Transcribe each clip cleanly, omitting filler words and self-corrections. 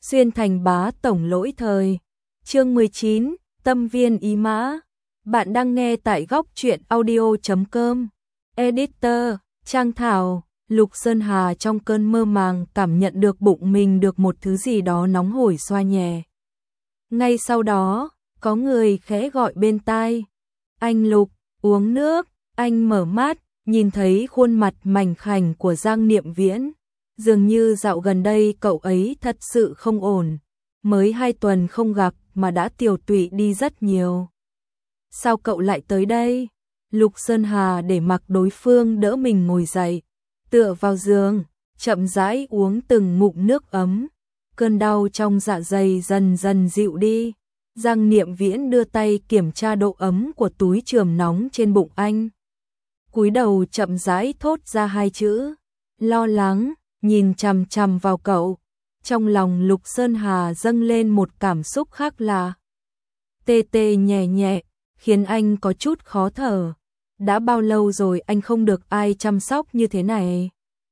Xuyên thành bá tổng lỗi thời. Chương 19, Tâm viên ý mã. Bạn đang nghe tại góc truyện audio.com. Editor, Trang Thảo. Lục Sơn Hà trong cơn mơ màng cảm nhận được bụng mình được một thứ gì đó nóng hổi xoa nhẹ. Ngay sau đó, có người khẽ gọi bên tai. Anh Lục, uống nước. Anh mở mắt, nhìn thấy khuôn mặt mảnh khảnh của Giang Niệm Viễn. Dường như dạo gần đây cậu ấy thật sự không ổn. Mới 2 tuần không gặp mà đã tiều tụy đi rất nhiều. Sao cậu lại tới đây? Lục Sơn Hà để mặc đối phương đỡ mình ngồi dậy, tựa vào giường, chậm rãi uống từng ngụm nước ấm. Cơn đau trong dạ dày dần dần dịu đi. Giang Niệm Viễn đưa tay kiểm tra độ ấm của túi chườm nóng trên bụng anh. Cúi đầu chậm rãi thốt ra 2 chữ, lo lắng, nhìn chằm chằm vào cậu. Trong lòng Lục Sơn Hà dâng lên một cảm xúc khác lạ. Tê tê nhẹ nhẹ, khiến anh có chút khó thở. Đã bao lâu rồi anh không được ai chăm sóc như thế này?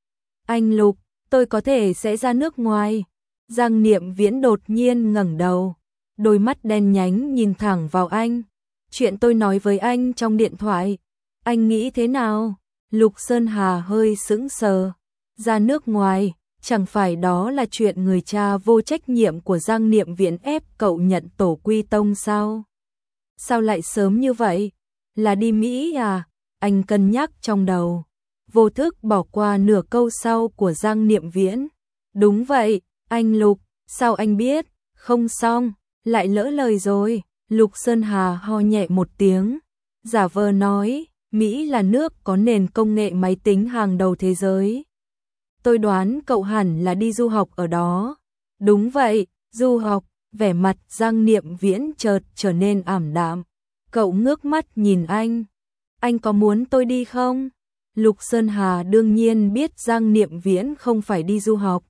Anh Lục, tôi có thể sẽ ra nước ngoài. Giang Niệm Viễn đột nhiên ngẩng đầu, đôi mắt đen nhánh nhìn thẳng vào anh. Chuyện tôi nói với anh trong điện thoại, anh nghĩ thế nào? Lục Sơn Hà hơi sững sờ. Ra nước ngoài, chẳng phải đó là chuyện người cha vô trách nhiệm của Giang Niệm Viễn ép cậu nhận tổ quy tông sao? Sao lại sớm như vậy? Là đi Mỹ à? Anh cân nhắc trong đầu, vô thức bỏ qua nửa câu sau của Giang Niệm Viễn. Đúng vậy, anh Lục, sao anh biết? Không xong, lại lỡ lời rồi. Lục Sơn Hà ho nhẹ một tiếng, giả vờ nói, Mỹ là nước có nền công nghệ máy tính hàng đầu thế giới. Tôi đoán cậu hẳn là đi du học ở đó. Đúng vậy, du học. Vẻ mặt Giang Niệm Viễn chợt trở nên ảm đạm. Cậu ngước mắt nhìn anh. Anh có muốn tôi đi không? Lục Sơn Hà đương nhiên biết Giang Niệm Viễn không phải đi du học,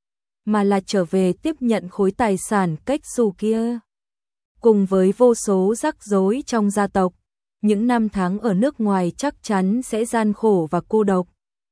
mà là trở về tiếp nhận khối tài sản cách xù kia. Cùng với vô số rắc rối trong gia tộc, những năm tháng ở nước ngoài chắc chắn sẽ gian khổ và cô độc.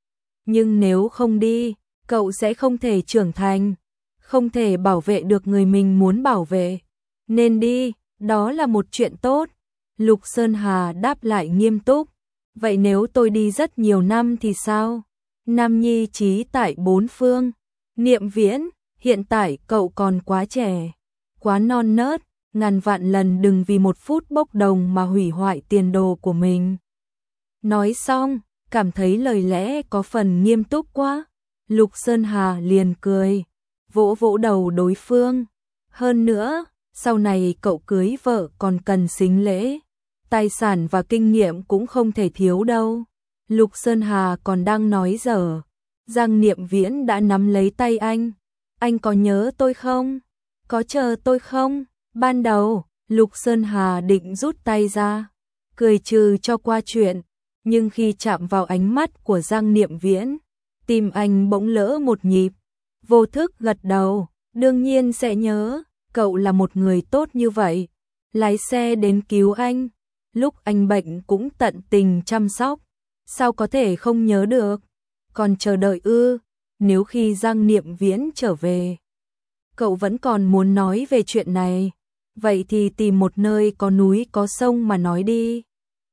Nhưng nếu không đi, cậu sẽ không thể trưởng thành, không thể bảo vệ được người mình muốn bảo vệ. Nên đi, đó là một chuyện tốt. Lục Sơn Hà đáp lại nghiêm túc. Vậy nếu tôi đi rất nhiều năm thì sao? Nam nhi trí tại bốn phương. Niệm Viễn, hiện tại cậu còn quá trẻ, quá non nớt. Ngàn vạn lần đừng vì một phút bốc đồng mà hủy hoại tiền đồ của mình. Nói xong, cảm thấy lời lẽ có phần nghiêm túc quá. Lục Sơn Hà liền cười, vỗ vỗ đầu đối phương. Hơn nữa, sau này cậu cưới vợ còn cần sính lễ, tài sản và kinh nghiệm cũng không thể thiếu đâu. Lục Sơn Hà còn đang nói dở, Giang Niệm Viễn đã nắm lấy tay anh. Anh có nhớ tôi không? Có chờ tôi không? Ban đầu, Lục Sơn Hà định rút tay ra, cười trừ cho qua chuyện. Nhưng khi chạm vào ánh mắt của Giang Niệm Viễn, tim anh bỗng lỡ một nhịp. Vô thức gật đầu, đương nhiên sẽ nhớ, cậu là một người tốt như vậy. Lái xe đến cứu anh, lúc anh bệnh cũng tận tình chăm sóc. Sao có thể không nhớ được? Còn chờ đợi ư? Nếu khi Giang Niệm Viễn trở về, cậu vẫn còn muốn nói về chuyện này, vậy thì tìm một nơi có núi có sông mà nói đi.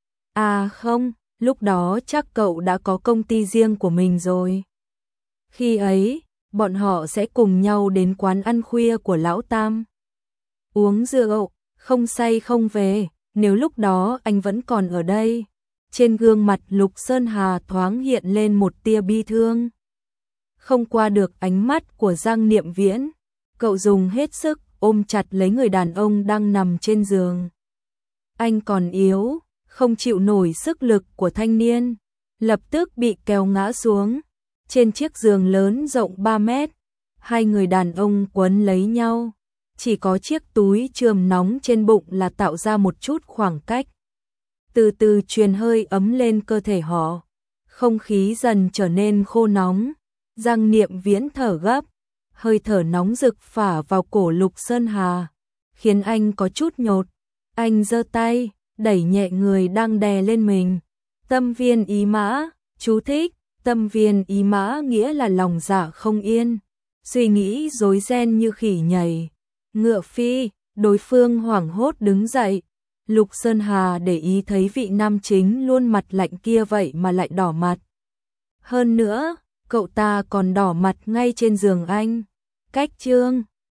À không, lúc đó chắc cậu đã có công ty riêng của mình rồi. Khi ấy, bọn họ sẽ cùng nhau đến quán ăn khuya của Lão Tam, uống rượu, không say không về. Nếu lúc đó anh vẫn còn ở đây. Trên gương mặt Lục Sơn Hà thoáng hiện lên một tia bi thương. Không qua được ánh mắt của Giang Niệm Viễn, cậu dùng hết sức ôm chặt lấy người đàn ông đang nằm trên giường. Anh còn yếu, không chịu nổi sức lực của thanh niên, lập tức bị kéo ngã xuống. Trên chiếc giường lớn rộng 3 mét, hai người đàn ông quấn lấy nhau. Chỉ có chiếc túi chườm nóng trên bụng là tạo ra một chút khoảng cách. Từ từ truyền hơi ấm lên cơ thể họ. Không khí dần trở nên khô nóng. Giang Niệm Viễn thở gấp. Hơi thở nóng rực phả vào cổ Lục Sơn Hà, khiến anh có chút nhột. Anh giơ tay, đẩy nhẹ người đang đè lên mình. Tâm viên ý mã, chú thích. Tâm viên ý mã nghĩa là lòng dạ không yên. suy nghĩ rối ren như khỉ nhảy. Ngựa phi, đối phương hoảng hốt đứng dậy. Lục Sơn Hà để ý thấy vị nam chính luôn mặt lạnh kia vậy mà lại đỏ mặt. Hơn nữa, cậu ta còn đỏ mặt ngay trên giường anh. Cách chương